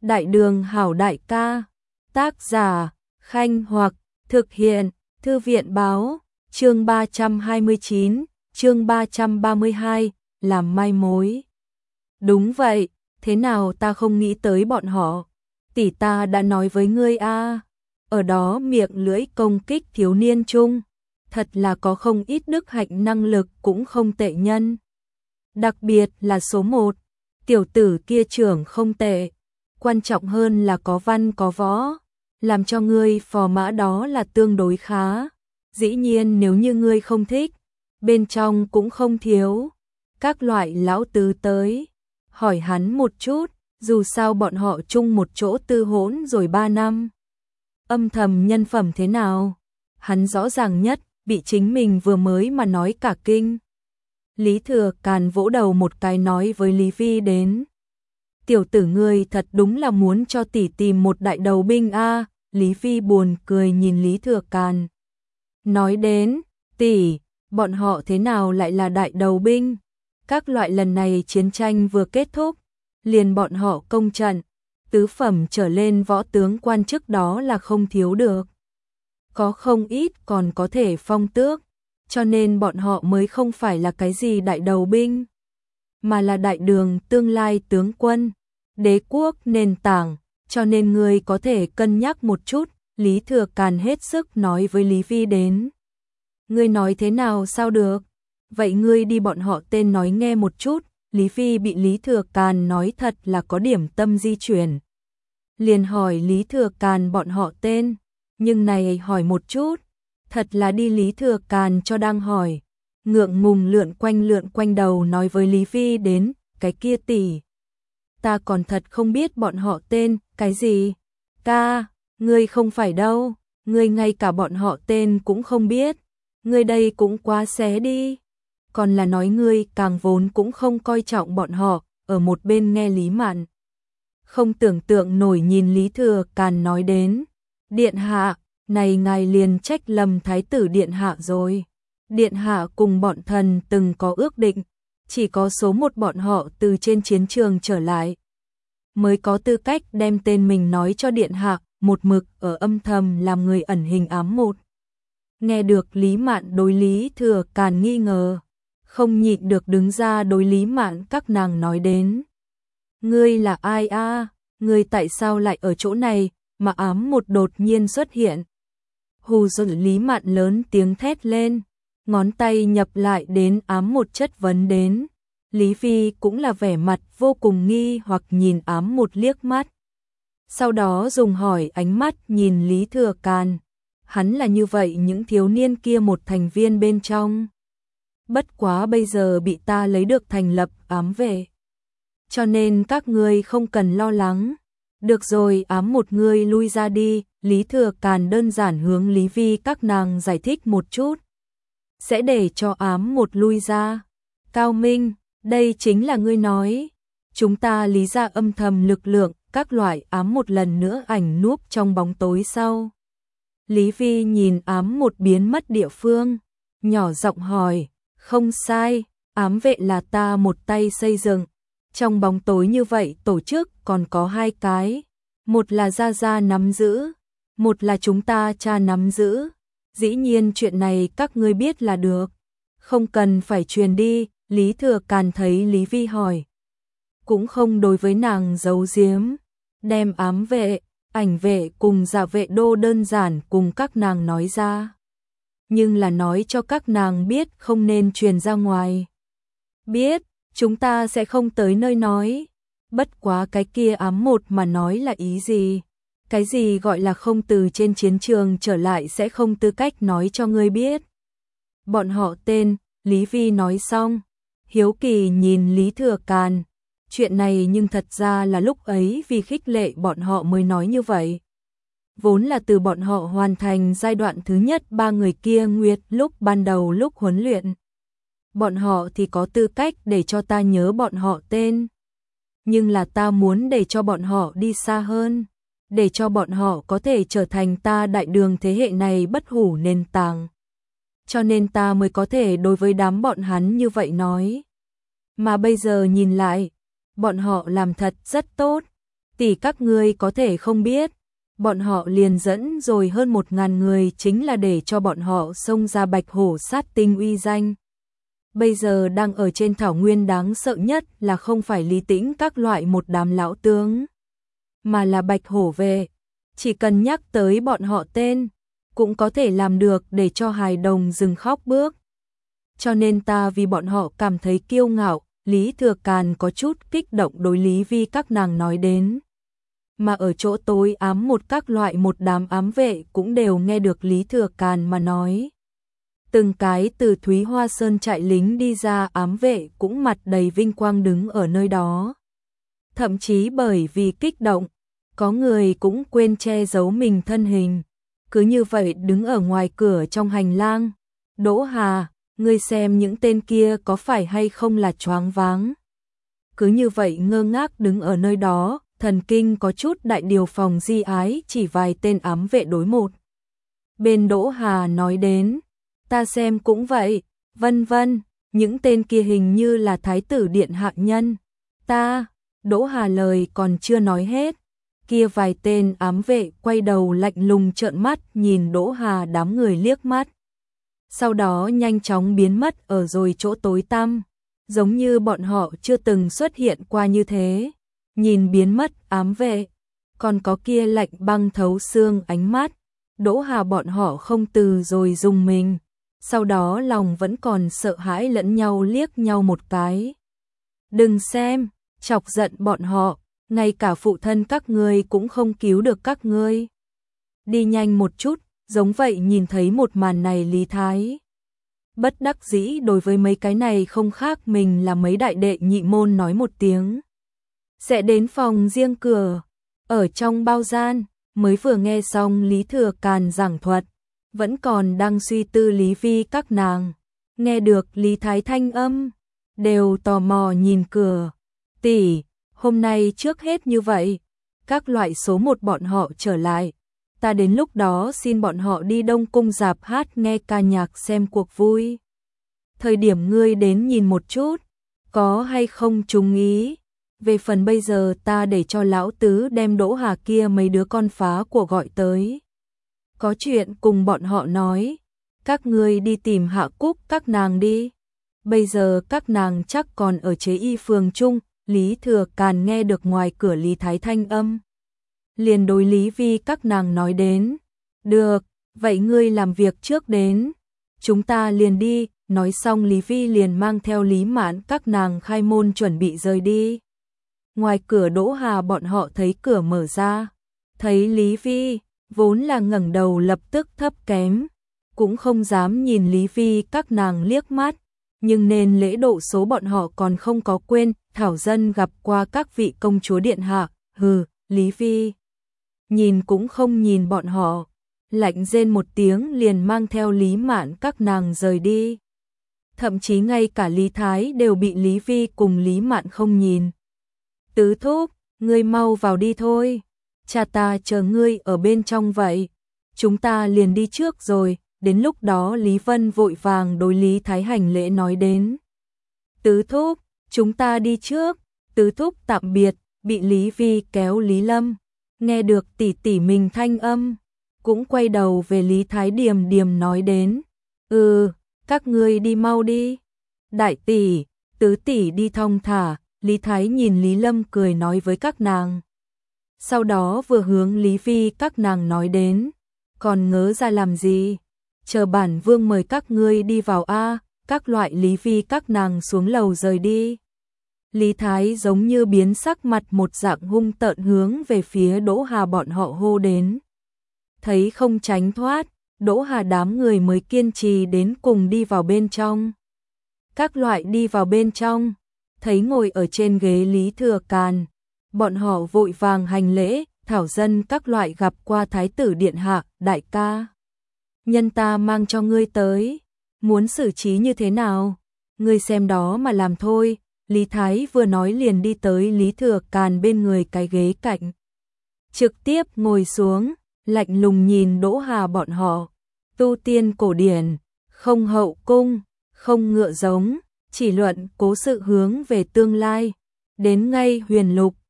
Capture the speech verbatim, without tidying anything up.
Đại đường hảo đại ca. Tác giả, Khanh Hoặc, thực hiện, Thư viện báo, chương ba trăm hai mươi chín, chương ba trăm ba mươi hai, làm mai mối. Đúng vậy, thế nào ta không nghĩ tới bọn họ? Tỷ ta đã nói với ngươi a, ở đó miệng lưỡi công kích thiếu niên chung, thật là có không ít đức hạnh năng lực cũng không tệ nhân. Đặc biệt là số một, tiểu tử kia trưởng không tệ, quan trọng hơn là có văn có võ, làm cho ngươi phò mã đó là tương đối khá. Dĩ nhiên nếu như ngươi không thích, bên trong cũng không thiếu các loại lão tứ tới, hỏi hắn một chút, dù sao bọn họ chung một chỗ tư hỗn rồi ba năm. Âm thầm nhân phẩm thế nào? Hắn rõ ràng nhất, bị chính mình vừa mới mà nói cả kinh. Lý Thừa Càn vỗ đầu một cái nói với Lý Vi đến. Tiểu tử ngươi thật đúng là muốn cho tỷ tìm một đại đầu binh a. Lý Vi buồn cười nhìn Lý Thừa Càn. Nói đến, tỷ, bọn họ thế nào lại là đại đầu binh? Các loại lần này chiến tranh vừa kết thúc, liền bọn họ công trận, tứ phẩm trở lên võ tướng quan chức đó là không thiếu được. Có không ít còn có thể phong tước, cho nên bọn họ mới không phải là cái gì đại đầu binh, mà là đại đường tương lai tướng quân, đế quốc nền tảng, cho nên ngươi có thể cân nhắc một chút. Lý Thừa Càn hết sức nói với Lý Vi đến. Ngươi nói thế nào sao được? Vậy ngươi đi bọn họ tên nói nghe một chút. Lý Vi bị Lý Thừa Càn nói thật là có điểm tâm di chuyển. Liền hỏi Lý Thừa Càn bọn họ tên, nhưng này hỏi một chút, thật là đi Lý Thừa Càn cho đang hỏi. Ngượng ngùng lượn quanh lượn quanh đầu nói với Lý Vi đến, cái kia tỷ, ta còn thật không biết bọn họ tên, cái gì? Ca, ngươi không phải đâu, ngươi ngay cả bọn họ tên cũng không biết, ngươi đây cũng quá xé đi. Còn là nói ngươi càng vốn cũng không coi trọng bọn họ. Ở một bên nghe Lý Mạn không tưởng tượng nổi nhìn Lý Thừa Càn nói đến. Điện hạ, này ngài liền trách lầm thái tử điện hạ rồi. Điện hạ cùng bọn thần từng có ước định, chỉ có số một bọn họ từ trên chiến trường trở lại mới có tư cách đem tên mình nói cho điện hạ, một mực ở âm thầm làm người ẩn hình ám một. Nghe được Lý Mạn đối Lý Thừa Càn nghi ngờ, không nhịn được đứng ra đối Lý Mạn các nàng nói đến. Ngươi là ai a? Ngươi tại sao lại ở chỗ này, mà ám một đột nhiên xuất hiện? Hù dọa Lý Mạn lớn tiếng thét lên, ngón tay nhập lại đến ám một chất vấn đến. Lý Vi cũng là vẻ mặt vô cùng nghi hoặc nhìn ám một liếc mắt. Sau đó dùng hỏi ánh mắt nhìn Lý Thừa Càn. Hắn là như vậy những thiếu niên kia một thành viên bên trong. Bất quá bây giờ bị ta lấy được thành lập ám vệ, cho nên các ngươi không cần lo lắng. Được rồi, ám một ngươi lui ra đi. Lý Thừa Càn đơn giản hướng Lý Vi các nàng giải thích một chút, sẽ để cho ám một lui ra. Cao Minh, đây chính là ngươi nói, chúng ta lý ra âm thầm lực lượng, các loại ám một lần nữa ảnh núp trong bóng tối sau. Lý Vi nhìn ám một biến mất địa phương, nhỏ giọng hỏi. Không sai, ám vệ là ta một tay xây dựng. Trong bóng tối như vậy tổ chức còn có hai cái. Một là Gia Gia nắm giữ, một là chúng ta cha nắm giữ. Dĩ nhiên chuyện này các ngươi biết là được, không cần phải truyền đi. Lý Thừa Càn thấy Lý Vi hỏi, cũng không đối với nàng giấu giếm, đem ám vệ, ảnh vệ cùng dạ vệ đô đơn giản cùng các nàng nói ra. Nhưng là nói cho các nàng biết không nên truyền ra ngoài. Biết, chúng ta sẽ không tới nơi nói. Bất quá cái kia ám một mà nói là ý gì? Cái gì gọi là không từ trên chiến trường trở lại sẽ không tư cách nói cho ngươi biết? Bọn họ tên, Lý Vi nói xong, hiếu kỳ nhìn Lý Thừa Càn. Chuyện này nhưng thật ra là lúc ấy vì khích lệ bọn họ mới nói như vậy. Vốn là từ bọn họ hoàn thành giai đoạn thứ nhất ba người kia nguyệt lúc ban đầu lúc huấn luyện. Bọn họ thì có tư cách để cho ta nhớ bọn họ tên. Nhưng là ta muốn để cho bọn họ đi xa hơn, để cho bọn họ có thể trở thành ta đại đường thế hệ này bất hủ nền tảng. Cho nên ta mới có thể đối với đám bọn hắn như vậy nói. Mà bây giờ nhìn lại, bọn họ làm thật rất tốt. Tỷ các ngươi có thể không biết, bọn họ liền dẫn rồi hơn một ngàn người chính là để cho bọn họ xông ra Bạch Hổ sát tinh uy danh. Bây giờ đang ở trên thảo nguyên đáng sợ nhất là không phải Lý Tĩnh các loại một đám lão tướng, mà là Bạch Hổ vệ. Chỉ cần nhắc tới bọn họ tên, cũng có thể làm được để cho hài đồng dừng khóc bước. Cho nên ta vì bọn họ cảm thấy kiêu ngạo. Lý Thừa Càn có chút kích động đối Lý Vi các nàng nói đến. Mà ở chỗ tối ám một các loại một đám ám vệ cũng đều nghe được Lý Thừa Càn mà nói. Từng cái từ Thúy Hoa Sơn chạy lính đi ra ám vệ cũng mặt đầy vinh quang đứng ở nơi đó. Thậm chí bởi vì kích động, có người cũng quên che giấu mình thân hình. Cứ như vậy đứng ở ngoài cửa trong hành lang. Đỗ Hà, ngươi xem những tên kia có phải hay không là choáng váng. Cứ như vậy ngơ ngác đứng ở nơi đó, thần kinh có chút đại điều phòng Di Ái chỉ vài tên ám vệ đối một. Bên Đỗ Hà nói đến, ta xem cũng vậy, vân vân, những tên kia hình như là thái tử điện hạ nhân. Ta, Đỗ Hà lời còn chưa nói hết, kia vài tên ám vệ quay đầu lạnh lùng trợn mắt nhìn Đỗ Hà đám người liếc mắt. Sau đó nhanh chóng biến mất ở rồi chỗ tối tăm, giống như bọn họ chưa từng xuất hiện qua như thế. Nhìn biến mất ám vệ, còn có kia lạnh băng thấu xương ánh mắt, Đỗ Hà bọn họ không từ rồi dùng mình, sau đó lòng vẫn còn sợ hãi lẫn nhau liếc nhau một cái. Đừng xem, chọc giận bọn họ, ngay cả phụ thân các ngươi cũng không cứu được các ngươi. Đi nhanh một chút, giống vậy nhìn thấy một màn này Lý Thái. Bất đắc dĩ đối với mấy cái này không khác mình là mấy đại đệ nhị môn nói một tiếng. Sẽ đến phòng riêng cửa, ở trong bao gian, mới vừa nghe xong Lý Thừa Càn giảng thuật, vẫn còn đang suy tư Lý Vi các nàng. Nghe được Lý Thái thanh âm, đều tò mò nhìn cửa. Tỷ, hôm nay trước hết như vậy, các loại số một bọn họ trở lại. Ta đến lúc đó xin bọn họ đi Đông Cung rạp hát nghe ca nhạc xem cuộc vui. Thời điểm ngươi đến nhìn một chút, có hay không trùng ý. Về phần bây giờ ta để cho lão tứ đem Đỗ Hà kia mấy đứa con phá của gọi tới. Có chuyện cùng bọn họ nói, các ngươi đi tìm Hạ Cúc các nàng đi. Bây giờ các nàng chắc còn ở chế y phường chung. Lý Thừa Càn nghe được ngoài cửa Lý Thái thanh âm, liền đối Lý Vi các nàng nói đến. Được, vậy ngươi làm việc trước đến, chúng ta liền đi. Nói xong Lý Vi liền mang theo Lý Mãn các nàng khai môn chuẩn bị rời đi. Ngoài cửa Đỗ Hà bọn họ thấy cửa mở ra, thấy Lý Vi, vốn là ngẩng đầu lập tức thấp kém, cũng không dám nhìn Lý Vi các nàng liếc mắt, nhưng nên lễ độ số bọn họ còn không có quên. Thảo dân gặp qua các vị công chúa điện hạ. Hừ, Lý Vi nhìn cũng không nhìn bọn họ, lạnh rên một tiếng liền mang theo Lý Mạn các nàng rời đi. Thậm chí ngay cả Lý Thái đều bị Lý Vi cùng Lý Mạn không nhìn. Tứ thúc, ngươi mau vào đi thôi, cha ta chờ ngươi ở bên trong vậy, chúng ta liền đi trước rồi. Đến lúc đó Lý Vân vội vàng đối Lý Thái hành lễ nói đến. Tứ thúc, chúng ta đi trước. Tứ thúc tạm biệt, bị Lý Vi kéo Lý Lâm. Nghe được tỷ tỷ mình thanh âm, cũng quay đầu về Lý Thái điềm điềm nói đến. Ừ, các ngươi đi mau đi. Đại tỷ, tứ tỷ đi thong thả. Lý Thái nhìn Lý Lâm cười nói với các nàng. Sau đó vừa hướng Lý Vi các nàng nói đến. Còn ngớ ra làm gì? Chờ bản vương mời các ngươi đi vào a. Các loại Lý Vi các nàng xuống lầu rời đi. Lý Thái giống như biến sắc mặt một dạng hung tợn hướng về phía Đỗ Hà bọn họ hô đến. Thấy không tránh thoát, Đỗ Hà đám người mới kiên trì đến cùng đi vào bên trong. Các loại đi vào bên trong, thấy ngồi ở trên ghế Lý Thừa Càn, bọn họ vội vàng hành lễ. Thảo dân các loại gặp qua thái tử điện hạ. Đại ca, nhân ta mang cho ngươi tới, muốn xử trí như thế nào, ngươi xem đó mà làm thôi. Lý Thái vừa nói liền đi tới Lý Thừa Càn bên người cái ghế cạnh, trực tiếp ngồi xuống, lạnh lùng nhìn Đỗ Hà bọn họ. Tu tiên cổ điển, không hậu cung, không ngựa giống, chỉ luận cố sự hướng về tương lai, đến ngay huyền lục,